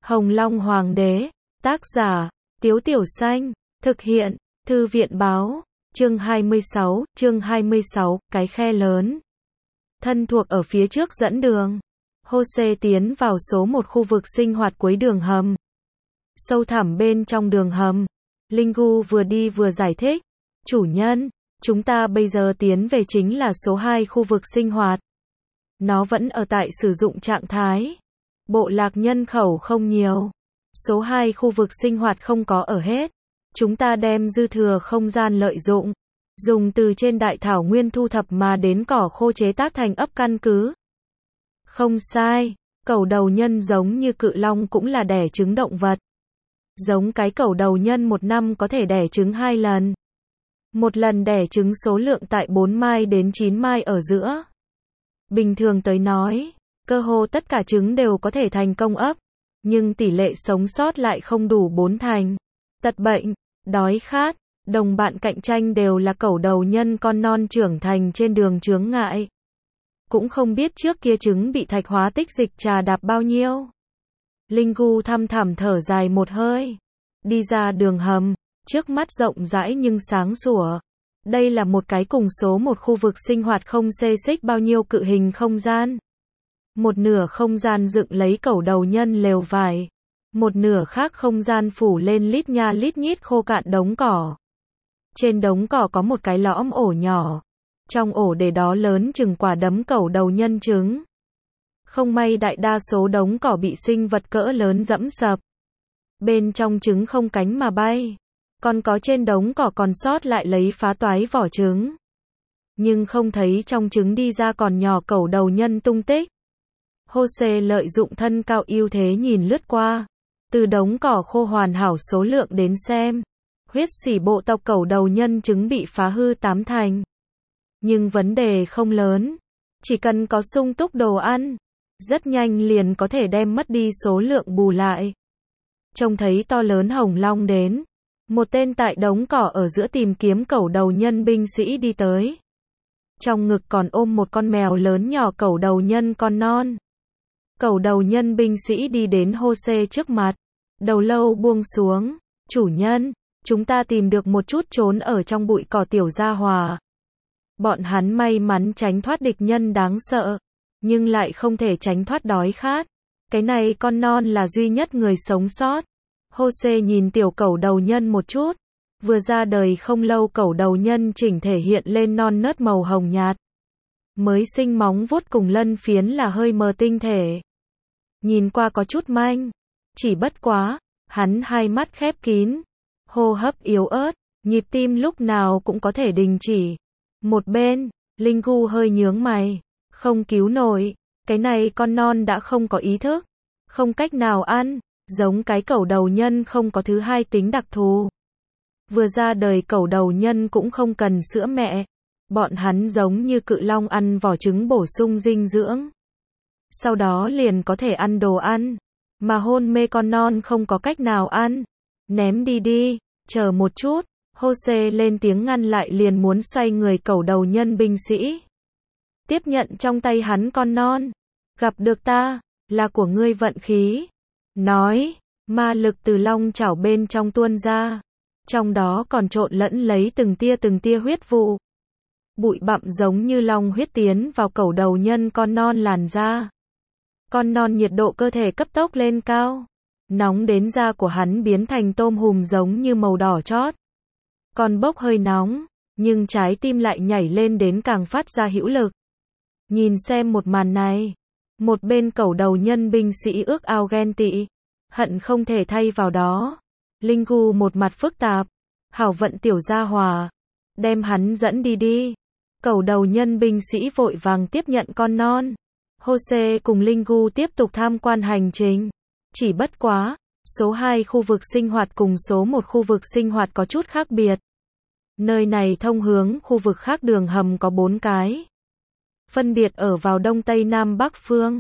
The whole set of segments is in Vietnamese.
Hồng Long Hoàng đế, tác giả, Tiếu Tiểu Xanh, thực hiện, Thư viện báo, chương 26, cái khe lớn. Thân thuộc ở phía trước dẫn đường. Jose tiến vào số một khu vực sinh hoạt cuối đường hầm. Sâu thẳm bên trong đường hầm, Lingu vừa đi vừa giải thích. Chủ nhân, chúng ta bây giờ tiến về chính là số 2 khu vực sinh hoạt. Nó vẫn ở tại sử dụng trạng thái. Bộ lạc nhân khẩu không nhiều. Số 2 khu vực sinh hoạt không có ở hết. Chúng ta đem dư thừa không gian lợi dụng. Dùng từ trên đại thảo nguyên thu thập mà đến cỏ khô chế tác thành ấp căn cứ. Không sai, cẩu đầu nhân giống như cự long cũng là đẻ trứng động vật. Giống cái cẩu đầu nhân một năm có thể đẻ trứng 2 lần. Một lần đẻ trứng số lượng tại 4 mai đến 9 mai ở giữa. Bình thường tới nói, cơ hồ tất cả trứng đều có thể thành công ấp, nhưng tỷ lệ sống sót lại không đủ 4 thành. Tật bệnh, đói khát, đồng bạn cạnh tranh đều là cẩu đầu nhân con non trưởng thành trên đường chướng ngại. Cũng không biết trước kia trứng bị thạch hóa tích dịch trà đạp bao nhiêu. Lingu thăm thẳm thở dài một hơi. Đi ra đường hầm, trước mắt rộng rãi nhưng sáng sủa. Đây là một cái cùng số một khu vực sinh hoạt không xê xích bao nhiêu cự hình không gian. Một nửa không gian dựng lấy cẩu đầu nhân lều vải. Một nửa khác không gian phủ lên lít nha lít nhít khô cạn đống cỏ. Trên đống cỏ có một cái lõm ổ nhỏ. Trong ổ để đó lớn chừng quả đấm cẩu đầu nhân trứng. Không may đại đa số đống cỏ bị sinh vật cỡ lớn dẫm sập. Bên trong trứng không cánh mà bay. Còn có trên đống cỏ còn sót lại lấy phá toái vỏ trứng. Nhưng không thấy trong trứng đi ra còn nhỏ cẩu đầu nhân tung tích. Jose lợi dụng thân cao ưu thế nhìn lướt qua. Từ đống cỏ khô hoàn hảo số lượng đến xem. Huyết sỉ bộ tộc cẩu đầu nhân trứng bị phá hư 8 thành. Nhưng vấn đề không lớn. Chỉ cần có sung túc đồ ăn. Rất nhanh liền có thể đem mất đi số lượng bù lại. Trông thấy to lớn hồng long đến. Một tên tại đống cỏ ở giữa tìm kiếm cẩu đầu nhân binh sĩ đi tới. Trong ngực còn ôm một con mèo lớn nhỏ cẩu đầu nhân con non. Cẩu đầu nhân binh sĩ đi đến Jose trước mặt. Đầu lâu buông xuống. Chủ nhân, chúng ta tìm được một chút trốn ở trong bụi cỏ tiểu gia hỏa. Bọn hắn may mắn tránh thoát địch nhân đáng sợ. Nhưng lại không thể tránh thoát đói khát. Cái này con non là duy nhất người sống sót. Jose nhìn tiểu cẩu đầu nhân một chút. Vừa ra đời không lâu cẩu đầu nhân chỉnh thể hiện lên non nớt màu hồng nhạt. Mới sinh móng vuốt cùng lân phiến là hơi mờ tinh thể. Nhìn qua có chút manh. Chỉ bất quá, hắn hai mắt khép kín. Hô hấp yếu ớt, nhịp tim lúc nào cũng có thể đình chỉ. Một bên, Lingu hơi nhướng mày. Không cứu nổi, cái này con non đã không có ý thức. Không cách nào ăn. Giống cái cẩu đầu nhân không có thứ hai tính đặc thù. Vừa ra đời cẩu đầu nhân cũng không cần sữa mẹ. Bọn hắn giống như cự long ăn vỏ trứng bổ sung dinh dưỡng. Sau đó liền có thể ăn đồ ăn. Mà hôn mê con non không có cách nào ăn. Ném đi đi, chờ một chút. Jose lên tiếng ngăn lại liền muốn xoay người cẩu đầu nhân binh sĩ. Tiếp nhận trong tay hắn con non. Gặp được ta, là của ngươi vận khí. Nói, ma lực từ long chảo bên trong tuôn ra. Trong đó còn trộn lẫn lấy từng tia huyết vụ. Bụi bặm giống như long huyết tiến vào cẩu đầu nhân con non làn da. Con non nhiệt độ cơ thể cấp tốc lên cao. Nóng đến da của hắn biến thành tôm hùm giống như màu đỏ chót. Còn bốc hơi nóng, nhưng trái tim lại nhảy lên đến càng phát ra hữu lực. Nhìn xem một màn này. Một bên cẩu đầu nhân binh sĩ ước ao ghen tị. Hận không thể thay vào đó. Lingu một mặt phức tạp. Hảo vận tiểu gia hòa. Đem hắn dẫn đi đi. Cẩu đầu nhân binh sĩ vội vàng tiếp nhận con non. Jose cùng Lingu tiếp tục tham quan hành trình. Chỉ bất quá, số 2 khu vực sinh hoạt cùng số 1 khu vực sinh hoạt có chút khác biệt. Nơi này thông hướng khu vực khác đường hầm có 4 cái. Phân biệt ở vào đông tây nam bắc phương.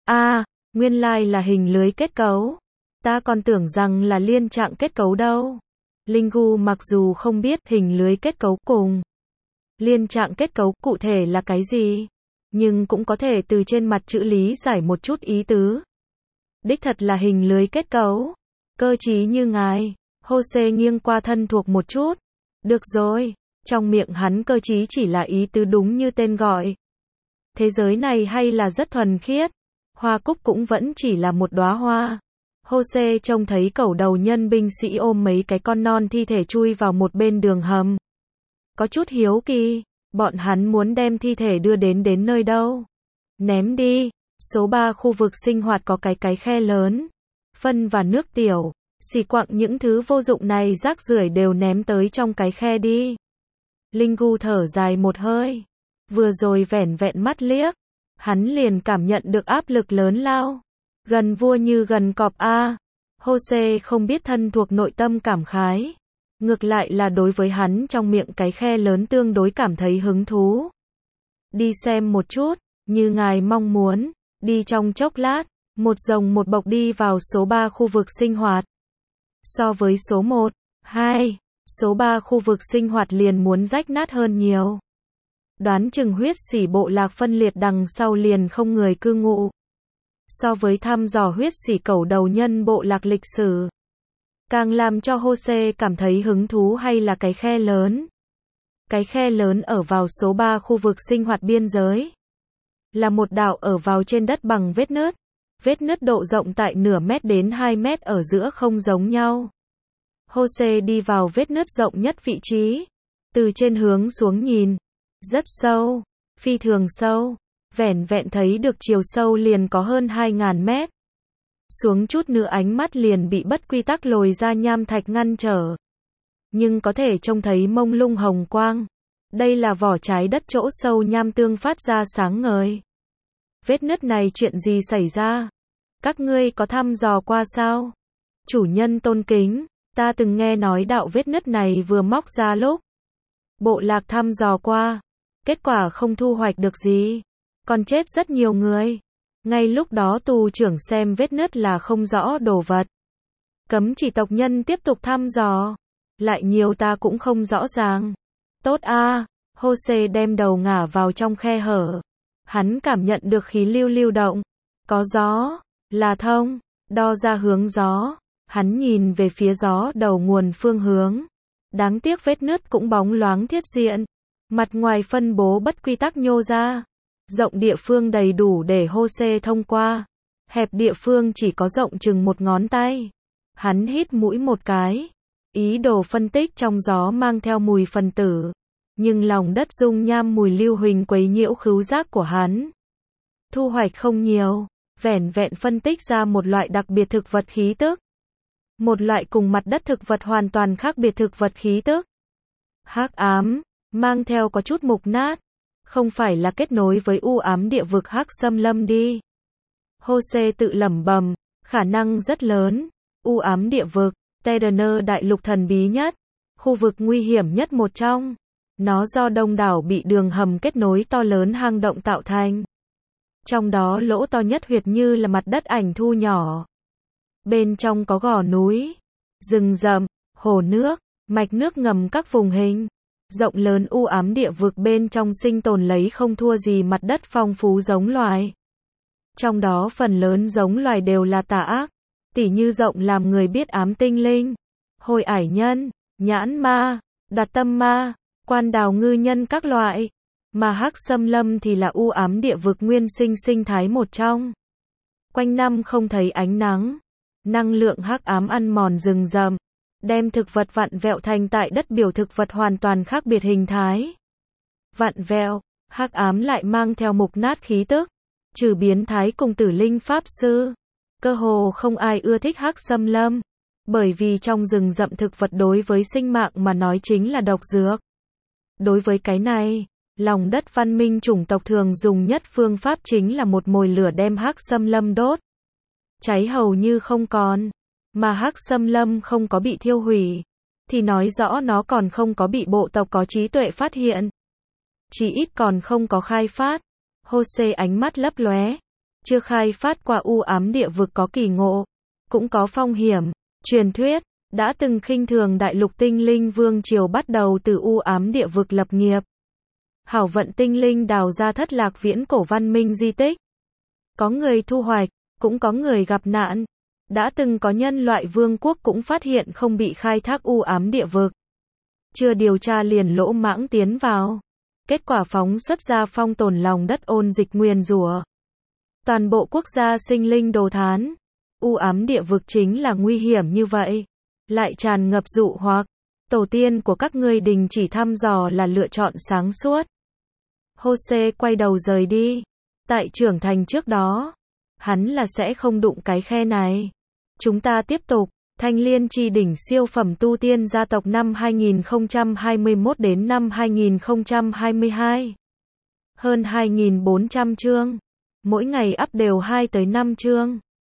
Nguyên lai là hình lưới kết cấu. Ta còn tưởng rằng là liên trạng kết cấu đâu. Lingu mặc dù không biết hình lưới kết cấu cùng liên trạng kết cấu cụ thể là cái gì, nhưng cũng có thể từ trên mặt chữ lý giải một chút ý tứ. Đích thật là hình lưới kết cấu. Cơ trí như ngài. Jose nghiêng qua thân thuộc một chút. Được rồi. Trong miệng hắn cơ trí chỉ là ý tứ đúng như tên gọi. Thế giới này hay là rất thuần khiết. Hoa cúc cũng vẫn chỉ là một đóa hoa. Jose trông thấy cẩu đầu nhân binh sĩ ôm mấy cái con non thi thể chui vào một bên đường hầm. Có chút hiếu kỳ, bọn hắn muốn đem thi thể đưa đến nơi đâu? Ném đi. Số 3 khu vực sinh hoạt có cái khe lớn. Phân và nước tiểu, xì quặng những thứ vô dụng này rác rưởi đều ném tới trong cái khe đi. Linh Gu thở dài một hơi. Vừa rồi vẻn vẹn mắt liếc, hắn liền cảm nhận được áp lực lớn lao. Gần vua như gần cọp a. Jose không biết thân thuộc nội tâm cảm khái. Ngược lại là đối với hắn trong miệng cái khe lớn tương đối cảm thấy hứng thú. Đi xem một chút, như ngài mong muốn, đi trong chốc lát, một rồng một bọc đi vào số 3 khu vực sinh hoạt. So với số 1, 2, số 3 khu vực sinh hoạt liền muốn rách nát hơn nhiều. Đoán chừng huyết sỉ bộ lạc phân liệt đằng sau liền không người cư ngụ. So với thăm dò huyết sỉ cẩu đầu nhân bộ lạc lịch sử, càng làm cho Jose cảm thấy hứng thú hay là cái khe lớn. Cái khe lớn ở vào số 3 khu vực sinh hoạt biên giới. Là một đảo ở vào trên đất bằng vết nứt. Vết nứt độ rộng tại nửa mét đến 2 mét ở giữa không giống nhau. Jose đi vào vết nứt rộng nhất vị trí. Từ trên hướng xuống nhìn. Rất sâu. Phi thường sâu. Vẻn vẹn thấy được chiều sâu liền có hơn 2.000 mét. Xuống chút nữa ánh mắt liền bị bất quy tắc lồi ra nham thạch ngăn trở. Nhưng có thể trông thấy mông lung hồng quang. Đây là vỏ trái đất chỗ sâu nham tương phát ra sáng ngời. Vết nứt này chuyện gì xảy ra? Các ngươi có thăm dò qua sao? Chủ nhân tôn kính, ta từng nghe nói đạo vết nứt này vừa móc ra lúc bộ lạc thăm dò qua. Kết quả không thu hoạch được gì. Còn chết rất nhiều người. Ngay lúc đó tù trưởng xem vết nứt là không rõ đồ vật. Cấm chỉ tộc nhân tiếp tục thăm dò. Lại nhiều ta cũng không rõ ràng. Tốt a. Jose đem đầu ngả vào trong khe hở. Hắn cảm nhận được khí lưu động. Có gió. Là thông. Đo ra hướng gió. Hắn nhìn về phía gió đầu nguồn phương hướng. Đáng tiếc vết nứt cũng bóng loáng thiết diện. Mặt ngoài phân bố bất quy tắc nhô ra. Rộng địa phương đầy đủ để Jose thông qua. Hẹp địa phương chỉ có rộng chừng một ngón tay. Hắn hít mũi một cái. Ý đồ phân tích trong gió mang theo mùi phân tử. Nhưng lòng đất dung nham mùi lưu huỳnh quấy nhiễu khứu giác của hắn. Thu hoạch không nhiều. Vẻn vẹn phân tích ra một loại đặc biệt thực vật khí tức. Một loại cùng mặt đất thực vật hoàn toàn khác biệt thực vật khí tức. Hắc ám, mang theo có chút mục nát. Không phải là kết nối với u ám địa vực hắc xâm lâm đi. Jose tự lẩm bẩm, khả năng rất lớn. U ám địa vực, Terraner đại lục thần bí nhất, khu vực nguy hiểm nhất một trong. Nó do đông đảo bị đường hầm kết nối to lớn hang động tạo thành. Trong đó lỗ to nhất huyệt như là mặt đất ảnh thu nhỏ. Bên trong có gò núi, rừng rậm, hồ nước, mạch nước ngầm các vùng hình. Rộng lớn u ám địa vực bên trong sinh tồn lấy không thua gì mặt đất phong phú giống loài. Trong đó phần lớn giống loài đều là tà ác, tỉ như rộng làm người biết ám tinh linh, hồi ải nhân, nhãn ma, đạt tâm ma, quan đào ngư nhân các loại. Mà hắc xâm lâm thì là u ám địa vực nguyên sinh sinh thái một trong. Quanh năm không thấy ánh nắng. Năng lượng hắc ám ăn mòn rừng rậm, đem thực vật vặn vẹo thành tại đất biểu thực vật hoàn toàn khác biệt hình thái. Vặn vẹo, hắc ám lại mang theo mục nát khí tức. Trừ biến thái cùng tử linh pháp sư, cơ hồ không ai ưa thích hắc xâm lâm. Bởi vì trong rừng rậm thực vật đối với sinh mạng mà nói chính là độc dược. Đối với cái này, lòng đất văn minh chủng tộc thường dùng nhất phương pháp chính là một mồi lửa đem hắc xâm lâm đốt. Cháy hầu như không còn. Mà hắc xâm lâm không có bị thiêu hủy, thì nói rõ nó còn không có bị bộ tộc có trí tuệ phát hiện. Chỉ ít còn không có khai phát. Jose ánh mắt lấp lóe. Chưa khai phát qua u ám địa vực có kỳ ngộ, cũng có phong hiểm. Truyền thuyết, đã từng khinh thường đại lục tinh linh vương triều bắt đầu từ u ám địa vực lập nghiệp. Hảo vận tinh linh đào ra thất lạc viễn cổ văn minh di tích. Có người thu hoạch, cũng có người gặp nạn. Đã từng có nhân loại vương quốc cũng phát hiện không bị khai thác u ám địa vực. Chưa điều tra liền lỗ mãng tiến vào. Kết quả phóng xuất ra phong tồn lòng đất ôn dịch nguyền rủa. Toàn bộ quốc gia sinh linh đồ thán. U ám địa vực chính là nguy hiểm như vậy. Lại tràn ngập dụ hoặc. Tổ tiên của các ngươi đình chỉ thăm dò là lựa chọn sáng suốt. Jose quay đầu rời đi. Tại trưởng thành trước đó, hắn là sẽ không đụng cái khe này. Chúng ta tiếp tục. Thanh Liên Chi đỉnh siêu phẩm tu tiên gia tộc năm 2021 đến năm 2022. Hơn 2.400 chương. Mỗi ngày up đều 2 tới 5 chương.